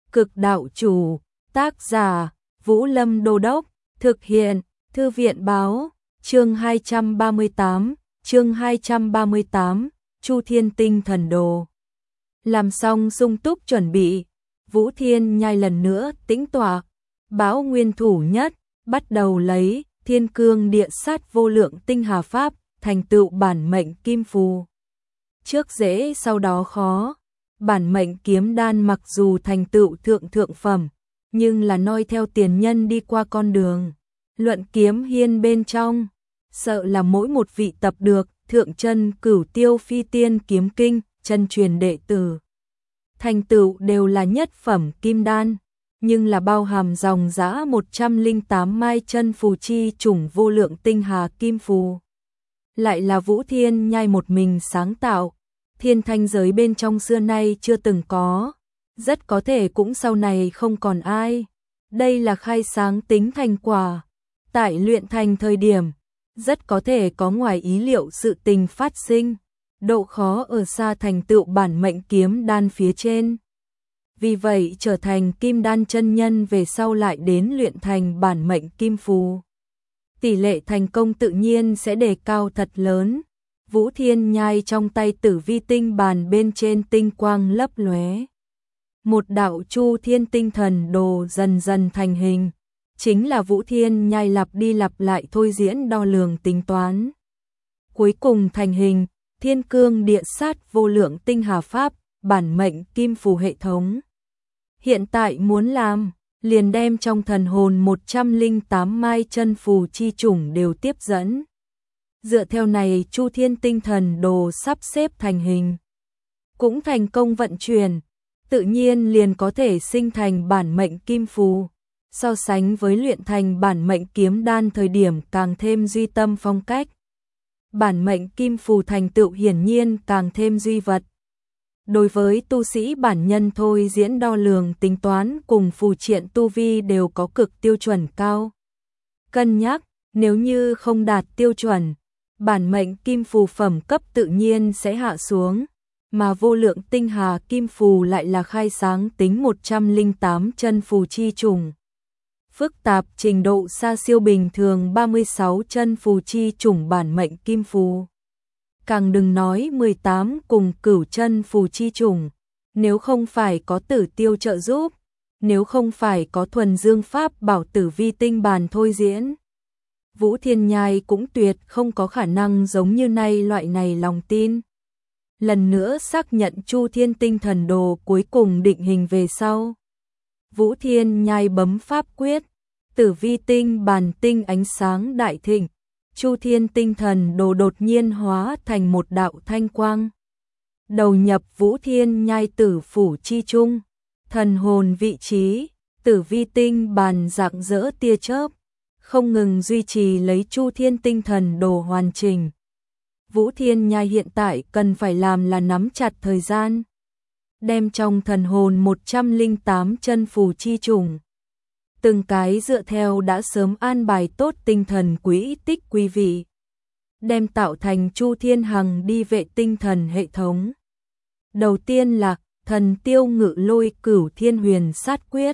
Cực đạo chủ, tác giả, Vũ Lâm Đô Đốc, thực hiện, Thư viện báo, chương 238, Chu Thiên Tinh Thần Đồ. Làm xong sung túc chuẩn bị, Vũ Thiên Nhai lần nữa tĩnh tọa, báo nguyên thủ nhất, bắt đầu lấy Thiên Cương Địa Sát vô lượng tinh hà pháp, thành tựu bản mệnh kim phù. Trước dễ sau đó khó, bản mệnh kiếm đan mặc dù thành tựu thượng phẩm, nhưng là noi theo tiền nhân đi qua con đường. Luận kiếm hiên bên trong, sợ là mỗi một vị tập được thượng chân Cửu Tiêu Phi Tiên kiếm kinh, chân truyền đệ tử. Thành tựu đều là nhất phẩm kim đan, nhưng là bao hàm dòng dã 108 mai chân phù chi chủng vô lượng tinh hà kim phù. Lại là Vũ Thiên Nhai một mình sáng tạo, thiên thanh giới bên trong xưa nay chưa từng có, rất có thể cũng sau này không còn ai. Đây là khai sáng tính thành quả. Tại luyện thành thời điểm, rất có thể có ngoài ý liệu sự tình phát sinh, độ khó ở xa thành tựu bản mệnh kiếm đan phía trên. Vì vậy trở thành kim đan chân nhân về sau lại đến luyện thành bản mệnh kim phù. Tỷ lệ thành công tự nhiên sẽ đề cao thật lớn. Vũ Thiên Nhai trong tay Tử Vi tinh bàn bên trên tinh quang lấp lóe. Một đạo Chu Thiên Tinh Thần Đồ dần dần thành hình, chính là Vũ Thiên Nhai lặp đi lặp lại thôi diễn đo lường tính toán. Cuối cùng thành hình, Thiên Cương Địa Sát vô lượng tinh hà pháp, bản mệnh kim phù hệ thống. Hiện tại muốn làm, liền đem trong thần hồn 108 mai chân phù chi chủng đều tiếp dẫn. Dựa theo này Chu Thiên Tinh Thần Đồ sắp xếp thành hình, cũng thành công vận chuyển, tự nhiên liền có thể sinh thành bản mệnh kim phù. So sánh với luyện thành bản mệnh kiếm đan thời điểm càng thêm duy tâm phong cách. Bản mệnh kim phù thành tựu hiển nhiên càng thêm duy vật. Đối với tu sĩ bản nhân thôi diễn đo lường tính toán cùng phù triện tu vi đều có cực tiêu chuẩn cao. Cân nhắc, nếu như không đạt tiêu chuẩn, bản mệnh kim phù phẩm cấp tự nhiên sẽ hạ xuống, mà vô lượng tinh hà kim phù lại là khai sáng tính 108 chân phù chi chủng. Phức tạp trình độ xa siêu bình thường 36 chân phù chi chủng bản mệnh kim phù. Càng đừng nói 18 cùng cửu chân phù chi chủng, nếu không phải có Tử Tiêu trợ giúp, nếu không phải có thuần dương pháp bảo Tử Vi tinh bàn thôi diễn, Vũ Thiên Nhai cũng tuyệt không có khả năng giống như nay loại này lòng tin. Lần nữa xác nhận Chu Thiên Tinh Thần Đồ cuối cùng định hình về sau, Vũ Thiên Nhai bấm pháp quyết, Tử Vi tinh bàn tinh ánh sáng đại thịnh, Chu Thiên Tinh Thần Đồ đột nhiên hóa thành một đạo thanh quang. Đầu nhập Vũ Thiên Nhai tử phủ chi trung, thần hồn vị trí, Tử Vi tinh bàn rạng rỡ tia chớp, không ngừng duy trì lấy Chu Thiên Tinh Thần Đồ hoàn chỉnh. Vũ Thiên Nhai hiện tại cần phải làm là nắm chặt thời gian, đem trong thần hồn 108 chân phù chi chủng, từng cái dựa theo đã sớm an bài tốt tinh thần quỹ tích quý vị, đem tạo thành Chu Thiên Hằng đi vệ tinh thần hệ thống. Đầu tiên là Thần Tiêu Ngự Lôi Cửu Thiên Huyền Sát Quyết.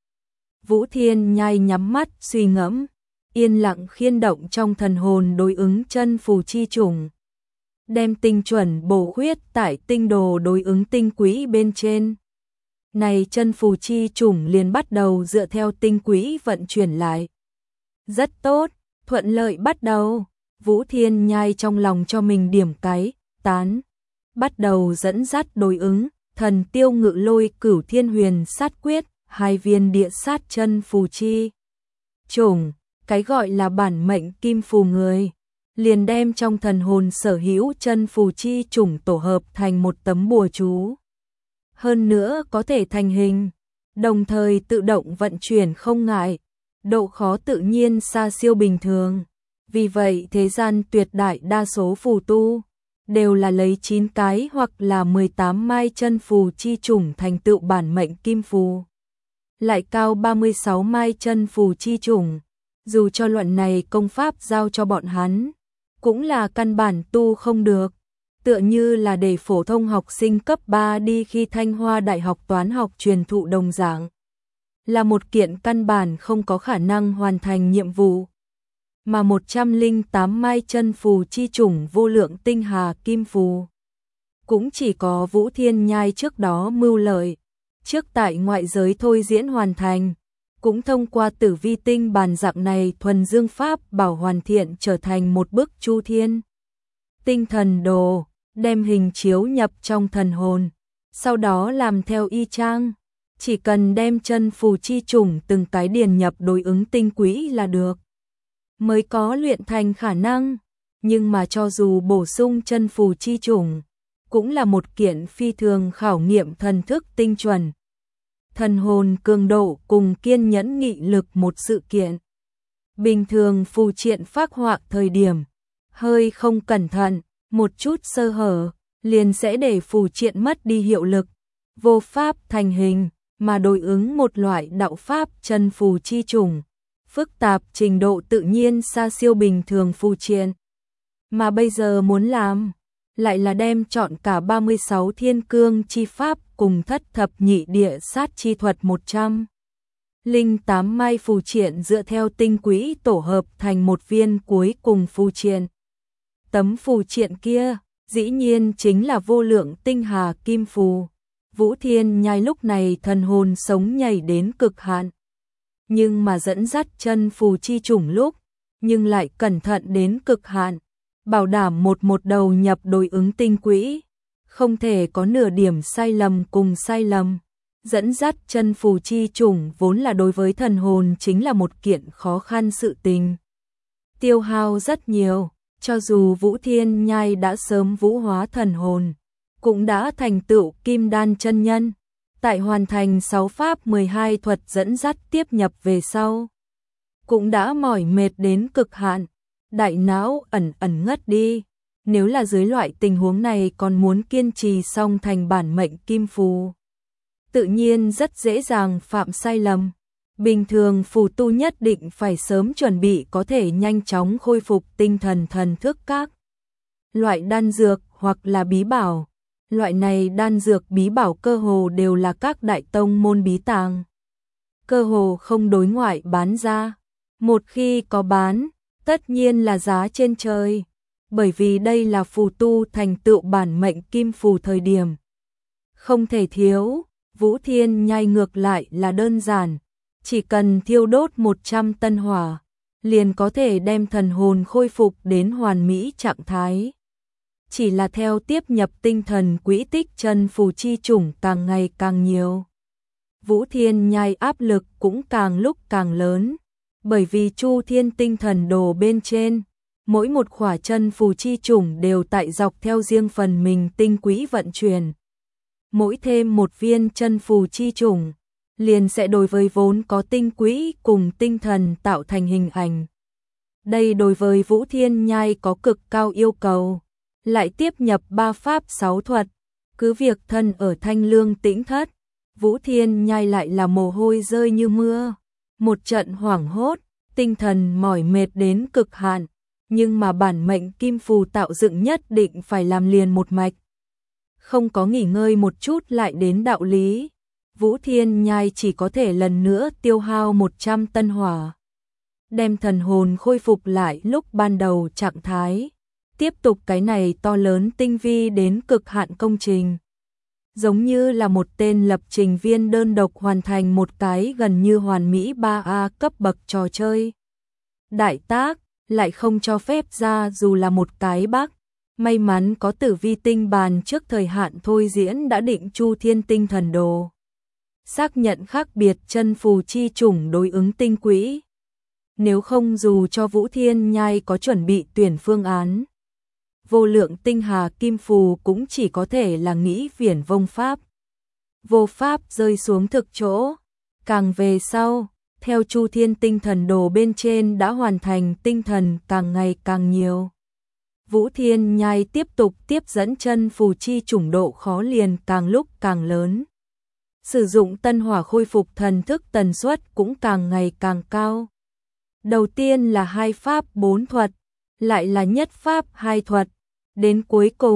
Vũ Thiên Nhai nhắm mắt suy ngẫm, yên lặng khiên động trong thần hồn đối ứng chân phù chi chủng, đem tinh chuẩn bổ khuyết tại tinh đồ đối ứng tinh quỹ bên trên. Này chân phù chi chủng liền bắt đầu dựa theo tinh quỹ vận chuyển lại. Rất tốt, thuận lợi bắt đầu. Vũ Thiên Nhai trong lòng cho mình điểm cái tán, bắt đầu dẫn dắt đối ứng Thần Tiêu Ngự Lôi Cửu Thiên Huyền Sát Quyết, 2 viên địa sát chân phù chi chủng, cái gọi là bản mệnh kim phù người, liền đem trong thần hồn sở hữu chân phù chi chủng tổ hợp thành một tấm bùa chú. Hơn nữa có thể thành hình, đồng thời tự động vận chuyển không ngại, độ khó tự nhiên xa siêu bình thường. Vì vậy thế gian tuyệt đại đa số phù tu đều là lấy 9 cái hoặc là 18 mai chân phù chi chủng thành tựu bản mệnh kim phù. Lại cao 36 mai chân phù chi chủng, dù cho luận này công pháp giao cho bọn hắn, cũng là căn bản tu không được. tựa như là để phổ thông học sinh cấp 3 đi khi Thanh Hoa Đại học toán học truyền thụ đồng dạng. Là một kiện căn bản không có khả năng hoàn thành nhiệm vụ. Mà 108 mai chân phù chi chủng vô lượng tinh hà kim phù. Cũng chỉ có Vũ Thiên Nhai trước đó mưu lợi. Trước tại ngoại giới thôi diễn hoàn thành. Cũng thông qua tử vi tinh bàn dạng này thuần dương pháp bảo hoàn thiện trở thành một bức chu thiên. Tinh thần đồ, đem hình chiếu nhập trong thần hồn. Sau đó làm theo y chang. Chỉ cần đem chân phù chi chủng từng cái điền nhập đối ứng tinh quỹ là được. Mới có luyện thành khả năng. Nhưng mà cho dù bổ sung chân phù chi chủng, cũng là một kiện phi thường khảo nghiệm thần thức tinh chuẩn. Thần hồn cường độ cùng kiên nhẫn nghị lực một sự kiện. Bình thường phù triện phác họa thời điểm, hơi không cẩn thận, một chút sơ hở, liền sẽ để phù triện mất đi hiệu lực, vô pháp thành hình, mà đối ứng một loại đạo pháp chân phù chi chủng. Phức tạp trình độ tự nhiên xa siêu bình thường phù triện. Mà bây giờ muốn làm, lại là đem chọn cả 36 thiên cương chi pháp cùng thất thập nhị địa sát chi thuật 108 mai phù triện dựa theo tinh quỹ tổ hợp thành một viên cuối cùng phù triện. Tấm phù triện kia, dĩ nhiên chính là vô lượng tinh hà kim phù. Vũ Thiên Nhai lúc này thần hồn sống nhảy đến cực hạn. Nhưng mà dẫn dắt chân phù chi chủng lúc, nhưng lại cẩn thận đến cực hạn. Bảo đảm một đầu nhập đối ứng tinh quỹ, không thể có nửa điểm sai lầm cùng sai lầm. Dẫn dắt chân phù chi chủng vốn là đối với thần hồn chính là một kiện khó khăn sự tình. Tiêu hao rất nhiều, cho dù Vũ Thiên Nhai đã sớm vũ hóa thần hồn, cũng đã thành tựu kim đan chân nhân, tại hoàn thành 6 pháp 12 thuật dẫn dắt tiếp nhập về sau. Cũng đã mỏi mệt đến cực hạn. Đại não ẩn ngất đi, nếu là dưới loại tình huống này còn muốn kiên trì xong thành bản mệnh kim phù. Tự nhiên rất dễ dàng phạm sai lầm. Bình thường phù tu nhất định phải sớm chuẩn bị có thể nhanh chóng khôi phục tinh thần thần thức các loại đan dược hoặc là bí bảo. Loại này đan dược bí bảo cơ hồ đều là các đại tông môn bí tàng. Cơ hồ không đối ngoại bán ra. Một khi có bán, tất nhiên là giá trên trời, bởi vì đây là phù tu thành tựu bản mệnh kim phù thời điểm. Không thể thiếu, Vũ Thiên Nhai ngược lại là đơn giản, chỉ cần thiêu đốt 100 tân hỏa, liền có thể đem thần hồn khôi phục đến hoàn mỹ trạng thái. Chỉ là theo tiếp nhập tinh thần quỹ tích chân phù chi chủng càng ngày càng nhiều. Vũ Thiên Nhai áp lực cũng càng lúc càng lớn. Bởi vì Chu Thiên tinh thần đồ bên trên, mỗi một khỏa chân phù chi chủng đều tại dọc theo riêng phần mình tinh quỹ vận chuyển. Mỗi thêm một viên chân phù chi chủng, liền sẽ đối với vốn có tinh quỹ cùng tinh thần tạo thành hình ảnh. Đây đối với Vũ Thiên Nhai có cực cao yêu cầu, lại tiếp nhập 3 pháp 6 thuật, cứ việc thân ở Thanh Lương Tĩnh Thất, Vũ Thiên Nhai lại là mồ hôi rơi như mưa. Một trận hoảng hốt, tinh thần mỏi mệt đến cực hạn, nhưng mà bản mệnh kim phù tạo dựng nhất định phải làm liền một mạch. Không có nghỉ ngơi một chút lại đến đạo lý, Vũ Thiên Nhai chỉ có thể lần nữa tiêu hao 100 tân hỏa. Đem thần hồn khôi phục lại lúc ban đầu trạng thái, tiếp tục cái này to lớn tinh vi đến cực hạn công trình. Giống như là một tên lập trình viên đơn độc hoàn thành một cái gần như hoàn mỹ 3A cấp bậc trò chơi. Đại tác, lại không cho phép ra dù là một cái bug. May mắn có tử vi tinh bàn trước thời hạn thôi diễn đã định Chu Thiên tinh thần đồ. Xác nhận khác biệt chân phù chi chủng đối ứng tinh quỹ. Nếu không dù cho Vũ Thiên Nhai có chuẩn bị tuyển phương án, vô lượng tinh hà kim phù cũng chỉ có thể là nghĩ viển vông pháp. Vô pháp rơi xuống thực chỗ. Càng về sau, theo Chu Thiên tinh thần đồ bên trên đã hoàn thành tinh thần càng ngày càng nhiều. Vũ Thiên Nhai tiếp tục tiếp dẫn chân phù chi chủng độ khó liền càng lúc càng lớn. Sử dụng tân hỏa khôi phục thần thức tần suất cũng càng ngày càng cao. Đầu tiên là 2 pháp 4 thuật, lại là nhất pháp 2 thuật. Đến cuối cùng,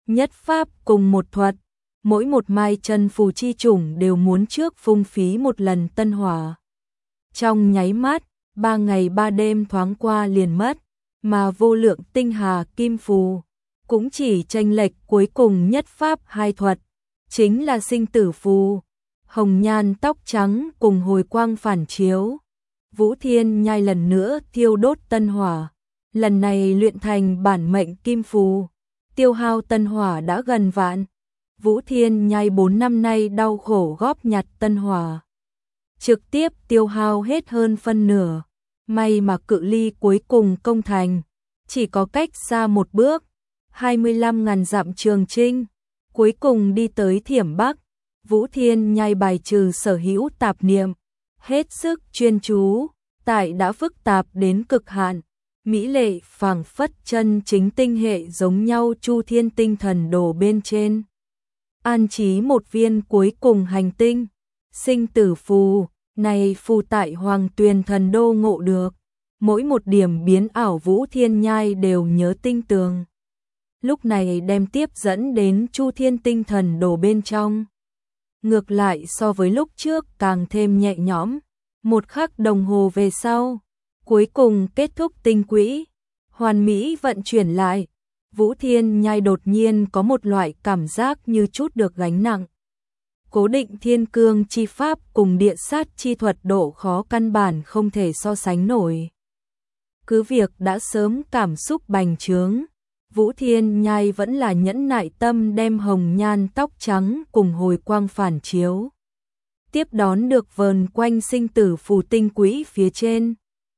nhất pháp cùng một thuật, mỗi một mai chân phù chi chủng đều muốn trước phung phí một lần tân hỏa. Trong nháy mắt, 3 ngày 3 đêm thoáng qua liền mất, mà vô lượng tinh hà kim phù cũng chỉ chênh lệch cuối cùng nhất pháp hai thuật, chính là sinh tử phù. Hồng nhan tóc trắng cùng hồi quang phản chiếu, Vũ Thiên Nhai lần nữa thiêu đốt tân hỏa, lần này luyện thành bản mệnh kim phù, tiêu hao tân hỏa đã gần vạn. Vũ Thiên Nhai 4 năm nay đau khổ góp nhặt tân hỏa, trực tiếp tiêu hao hết hơn phân nửa, may mà cự ly cuối cùng công thành, chỉ có cách xa một bước, 25.000 dặm trường chinh, cuối cùng đi tới Thiểm Bắc. Vũ Thiên Nhai bài trừ sở hữu tạp niệm, hết sức chuyên chú, tại đã phức tạp đến cực hạn, mỹ lệ phảng phất chân chính tinh hệ giống nhau Chu Thiên tinh thần đồ bên trên. An trí một viên cuối cùng hành tinh, sinh tử phù, này phù tại Hoàng Tuyền thần đô ngộ được, mỗi một điểm biến ảo Vũ Thiên Nhai đều nhớ tinh tường. Lúc này đem tiếp dẫn đến Chu Thiên tinh thần đồ bên trong. Ngược lại so với lúc trước càng thêm nhẹ nhõm, một khắc đồng hồ về sau, cuối cùng kết thúc tinh quỹ, hoàn mỹ vận chuyển lại, Vũ Thiên Nhai đột nhiên có một loại cảm giác như chút được gánh nặng. Cố định thiên cương chi pháp cùng địa sát chi thuật độ khó căn bản không thể so sánh nổi. Cứ việc đã sớm cảm xúc bành trướng, Vũ Thiên Nhai vẫn là nhẫn nại tâm đem hồng nhan tóc trắng cùng hồi quang phản chiếu. Tiếp đón được vờn quanh sinh tử phù tinh quỹ phía trên.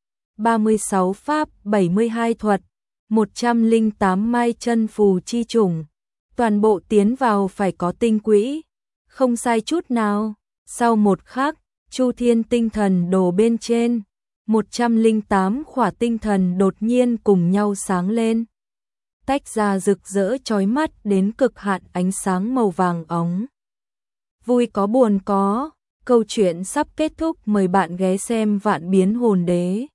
36 pháp, 72 thuật, 108 mai chân phù chi chủng, toàn bộ tiến vào phải có tinh quỹ, không sai chút nào. Sau một khắc, Chu Thiên tinh thần đồ bên trên, 108 khỏa tinh thần đột nhiên cùng nhau sáng lên, tách ra rực rỡ chói mắt đến cực hạn ánh sáng màu vàng óng. Vui có buồn có, câu chuyện sắp kết thúc, mời bạn ghé xem Vạn Biến Hồn Đế.